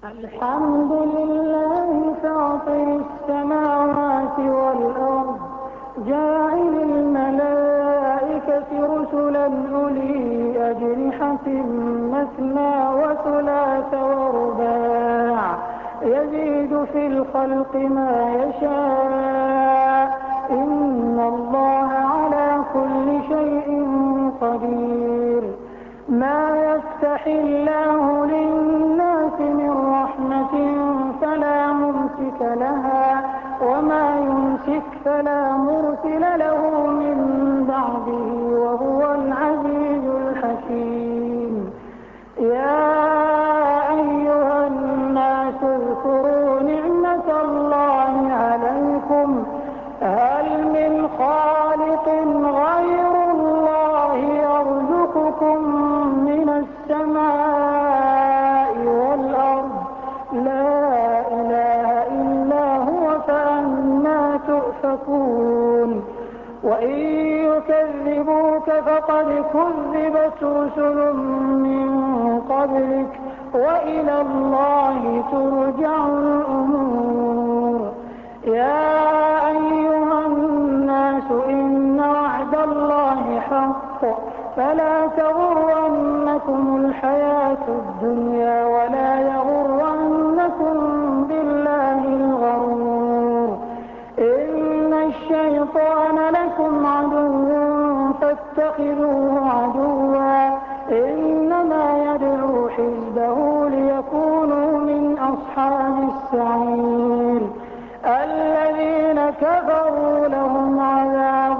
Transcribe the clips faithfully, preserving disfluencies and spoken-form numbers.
الحمد لله فاطر السماوات والأرض جاعل الملائكة رسلا أولي أجنحة مثنى وثلاث ورباع يزيد في الخلق ما يشاء إن الله على كل شيء قدير. ما يفتح الله للناس من رحمة فلا ممسك لها وما يمسك فلا مرسل له من بعده وهو العزيز الحكيم. يا أيها الناس اذكروا نعمة الله عليكم هل من خالق غير الله يرزقكم من السماء والأرض لا إله إلا هو فأنى تؤفكون. وإن يكذبوك فقد كذبت رسل من قبلك وإلى الله ترجع الأمور. يا أيها الناس إن وعد الله حق فلا تغرنكم الحياة الدنيا ولا يغرنكم بالله الغرور. إن الشيطان لكم عدو فاتخذوه عدوا إنما يدعو حزبه ليكونوا من أصحاب السعير. الذين كفروا لهم عذاب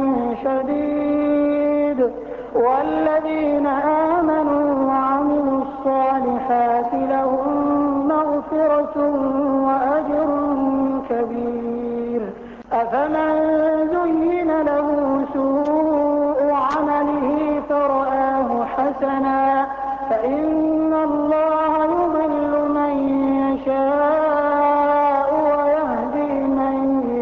شديد والذين آمنوا وعملوا الصالحات لهم مغفرة وأجر كبير. أفمن زين له سوء عمله فرآه حسنا فإن الله يضل من يشاء ويهدي من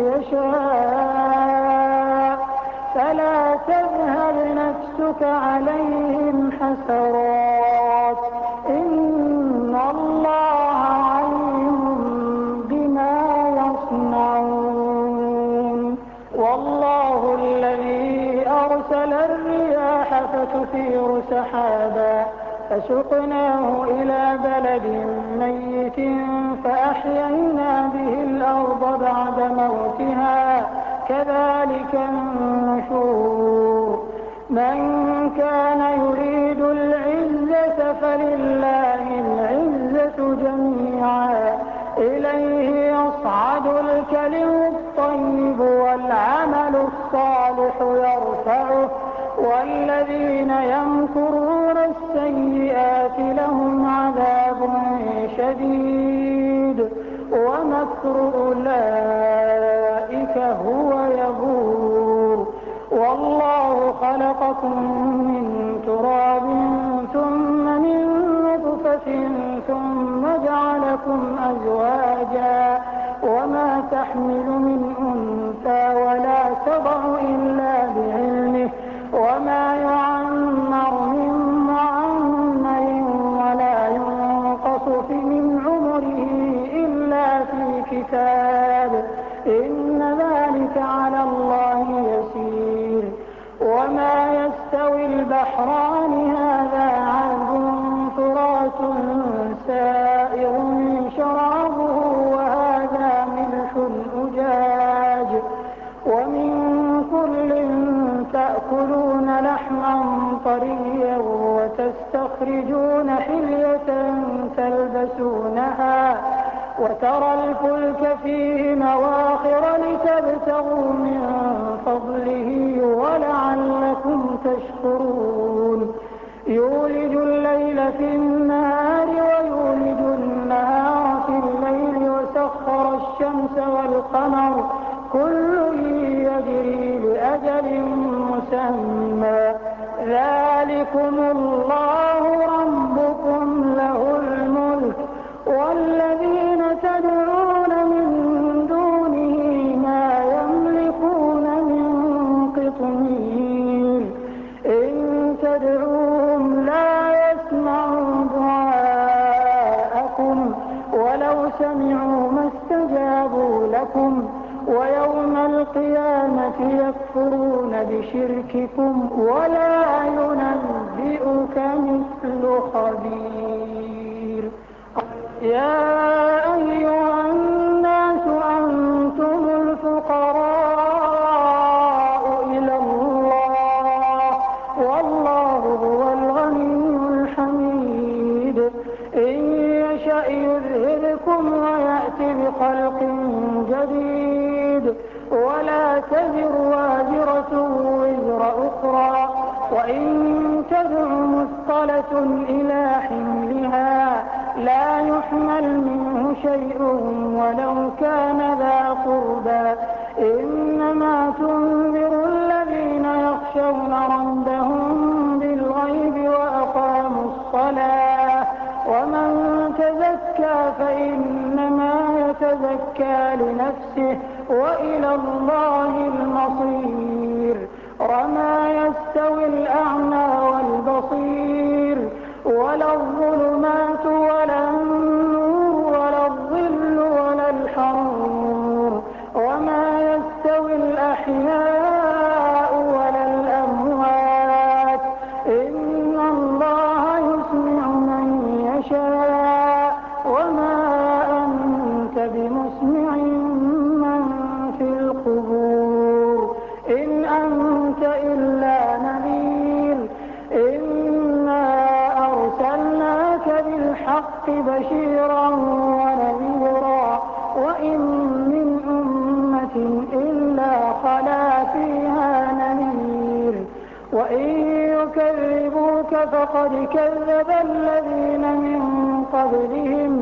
يشاء فلا تذهب نفسك عليهم حسرات إن الله عليم بما يصنعون. والله الذي أرسل الرياح فتثير سحابا فسقناه إلى بلد ميت فأحيينا به الأرض بعد موتها كذلك النشور. من كان يريد العزة فلله العزة جميعا إليه يصعد الكلم الطيب والعمل الصالح يرفعه والذين يمكرون السيئات لهم عذاب شديد ومكر أولئك هو يبور. والله خلقكم من تراب ثم من نطفة ثم جعلكم أزواجا وما تحمل من أنثى ولا تضع إلا بعلمه وما يعمر من معمر ولا ينقص من عمره إلا في كتاب إن ذلك على الله يسير. وما يستوي البحران هذا عذب فرات سائغ شرابه وهذا ملح أجاج ومن كل تأكلون لحما طريا وتستخرجون حلية تلبسونها وترى الفلك فيه مواخر لتبتغوا من فضله ولعلكم تشكرون. يولج الليل في النهار ويولج النهار في الليل وسخر الشمس والقمر كل يجري لأجل مسمى ذلكم الله ربكم له الملك والذين تدعون من دونه ما يملكون من قطمير إن تدعوهم لا يسمعوا دعاءكم ولو سمعوا ما استجابوا لكم ويوم القيامة يكفرون بشرككم ولا ينبئك مثل خبير. يا أيها الناس أنتم الفقراء إلى الله والله هو الغني الحميد. إن يشأ يذهبكم ويأتي بخلق جديد ولا تزر وازرة وزر أخرى وإن تدع مثقلة إلى حملها لا يحمل منه شيء ولو كان ذا قربى. إنما تنذر الذين يخشون ربهم بالغيب وأقاموا الصلاة ومن تزكى فإنما يتزكى لنفسه وإلى الله المصير. وما يستوي الأعمى والبصير ولا الظلمات ولا النور ولا الظل ولا الحرور وما يستوي الأحياء ولا الأموات إن الله يسمع من يشاء وما أنت بمسمع من في القبور إن أنت إلا نذير. إنا أرسلناك بالحق بشيرا ونذيرا وإن من أمة إلا خلا فيها نذير وإن يكذبوك فقد كذب الذين من قبلهم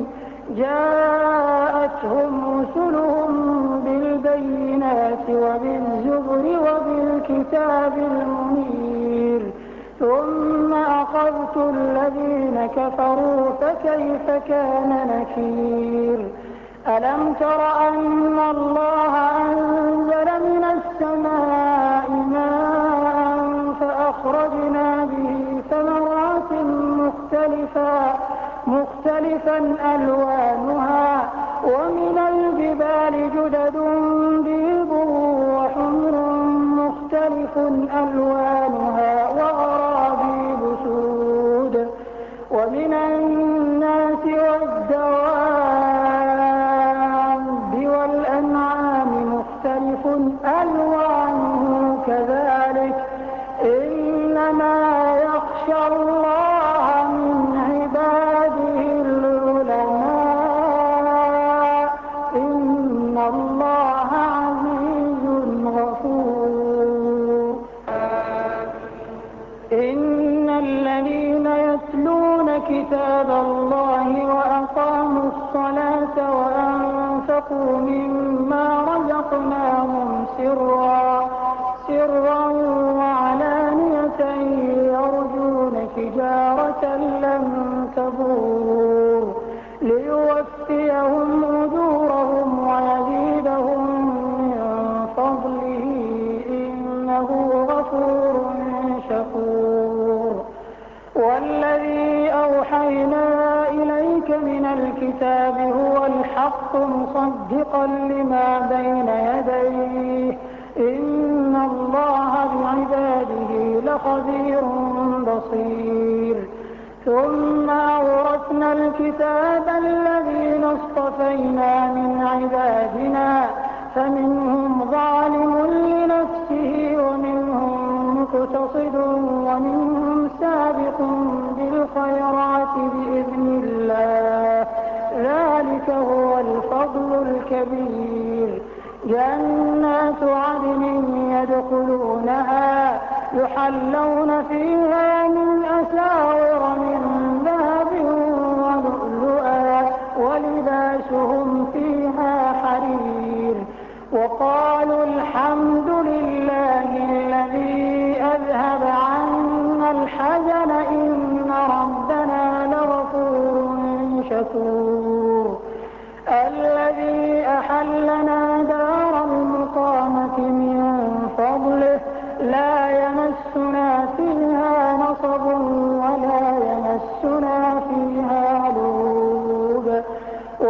جاءتهم رسلهم بالبينات وبالزبر وبالكتاب المنير ثم أخذت الذين كفروا فكيف كان نكير. ألم تر أن الله أنزل من السماء ماء فأخرجنا به ثمرات مختلفا مختلفا ألوانها ومن الجبال جدد بيض وحمر مختلف ألوانها وغرابيب سود ومن الناس والدواب والأنعام مختلف ألوانه كذلك إنما يخشى الله من عباده العلماء إن الله عزيز غفور. إن الذين يتلون كتاب الله وأقاموا الصلاة وأنفقوا مما رزقناهم سرا سرا وعلانية يرجون تجارة لن تبور ليوفيهم أجورهم ويزيدهم من فضله إنه غفور شكور. والذي أوحينا إليك من الكتاب هو الحق مصدقا لما بين يديه إن الله بعباده لخبير بصير. ثم أورثنا الكتاب الذين اصطفينا من عبادنا فمنهم ظالم لنفسه ومنهم مقتصد ومنهم سابق بالخيرات بإذن الله ذلك هو الفضل الكبير. جنات عدن يدخلونها يحلون فيها من أساور من ذهب ولؤلؤا ولباسهم فيها حرير. وقالوا الحمد لله الذي أذهب عنا الحزن إن ربنا لغفور شكور. الذي أحلنا دار المقامة من فضله لا يمسنا فيها نصب ولا يمسنا فيها لغوب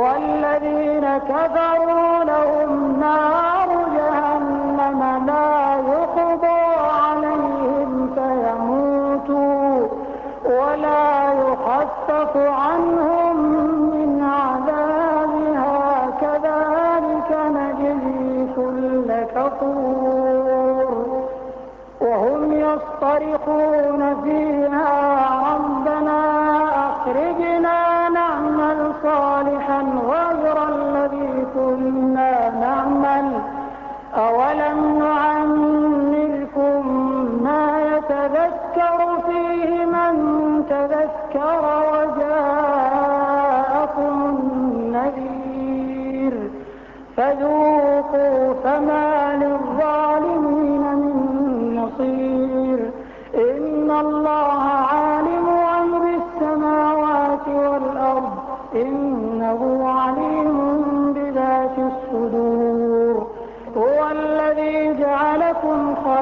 كفروا لهم نار جهنم لا يقضى عليهم فيموتوا ولا يخفف عنهم من عذابها كذلك نجزي كل كفور وهم يصطرخون فيها ربنا أخرجنا نعمل صالحا غير الذي كنا نعمل أولم نعمركم ما يتذكر فيه من تذكر وجاءكم النذير فذوقوا فما للظالمين من نصير إن الله عالم غيب السماوات والأرض إنه عليم بذات الصدور هو الذي جعلكم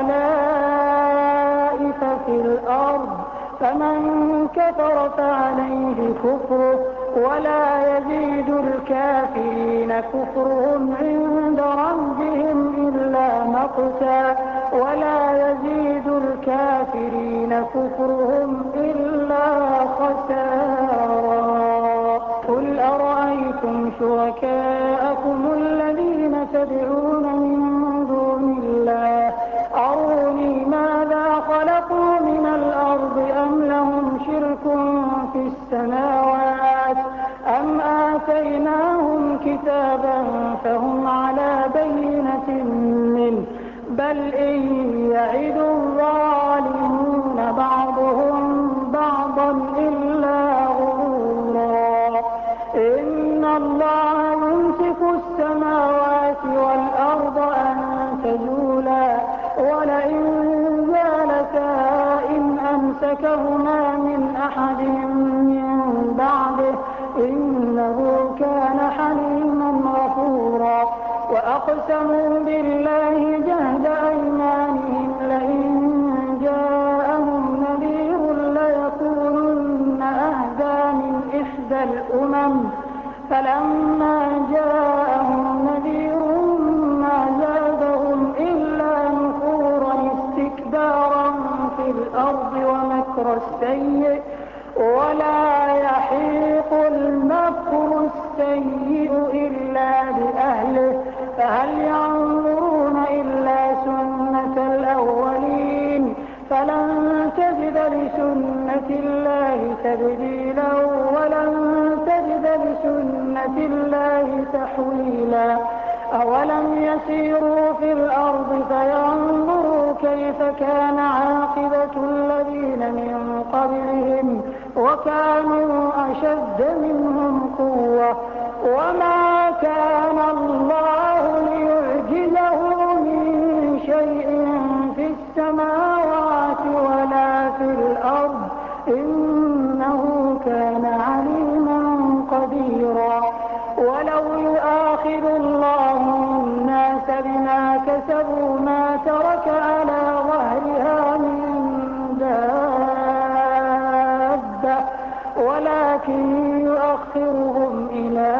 خلائف في الأرض فمن كفر فعليه كفره ولا يزيد الكافرين كفرهم عند ربهم إلا مقتا ولا يزيد الكافرين كفرهم إلا خسارا قل أرأيتم شركاءكم الذين تدعون من دون الله أروني ماذا خلقوا من الأرض أم لهم شرك في السماوات أم آتيناهم كتابا فهم على بينة منه بل إن يعد الظالمون بعضهم بعضا إلا غرورا إن الله يمسك السماوات والأرض أن تزولا ولئن زالتا إن أمسكهما من أحد من بعده إنه كان حليما غفورا وأقسموا بالله جهد أيمانهم لئن جاءهم نذير ليكونن أهدى من إحدى الأمم فلما جاءهم نذير ما زادهم إلا نفورا استكبارا في الأرض ومكر السيء ولا يحيق المكر السيء إلا بأهله فهل ينظرون إلا سنة الأولين فلن تجد لسنة الله تبديلا ولن تجد لسنة الله تحويلا أولم يسيروا في الأرض فينظروا كيف كان عاقبة الذين من قبلهم وكانوا أشد منهم قوة وما كان الله ليعجزه من شيء في السماوات ولا في الأرض إنه كان عليما قديرا ولو يؤاخذ الله الناس بما كسبوا ما ترك على ظهرها من دابة ولكن يؤخرهم إلى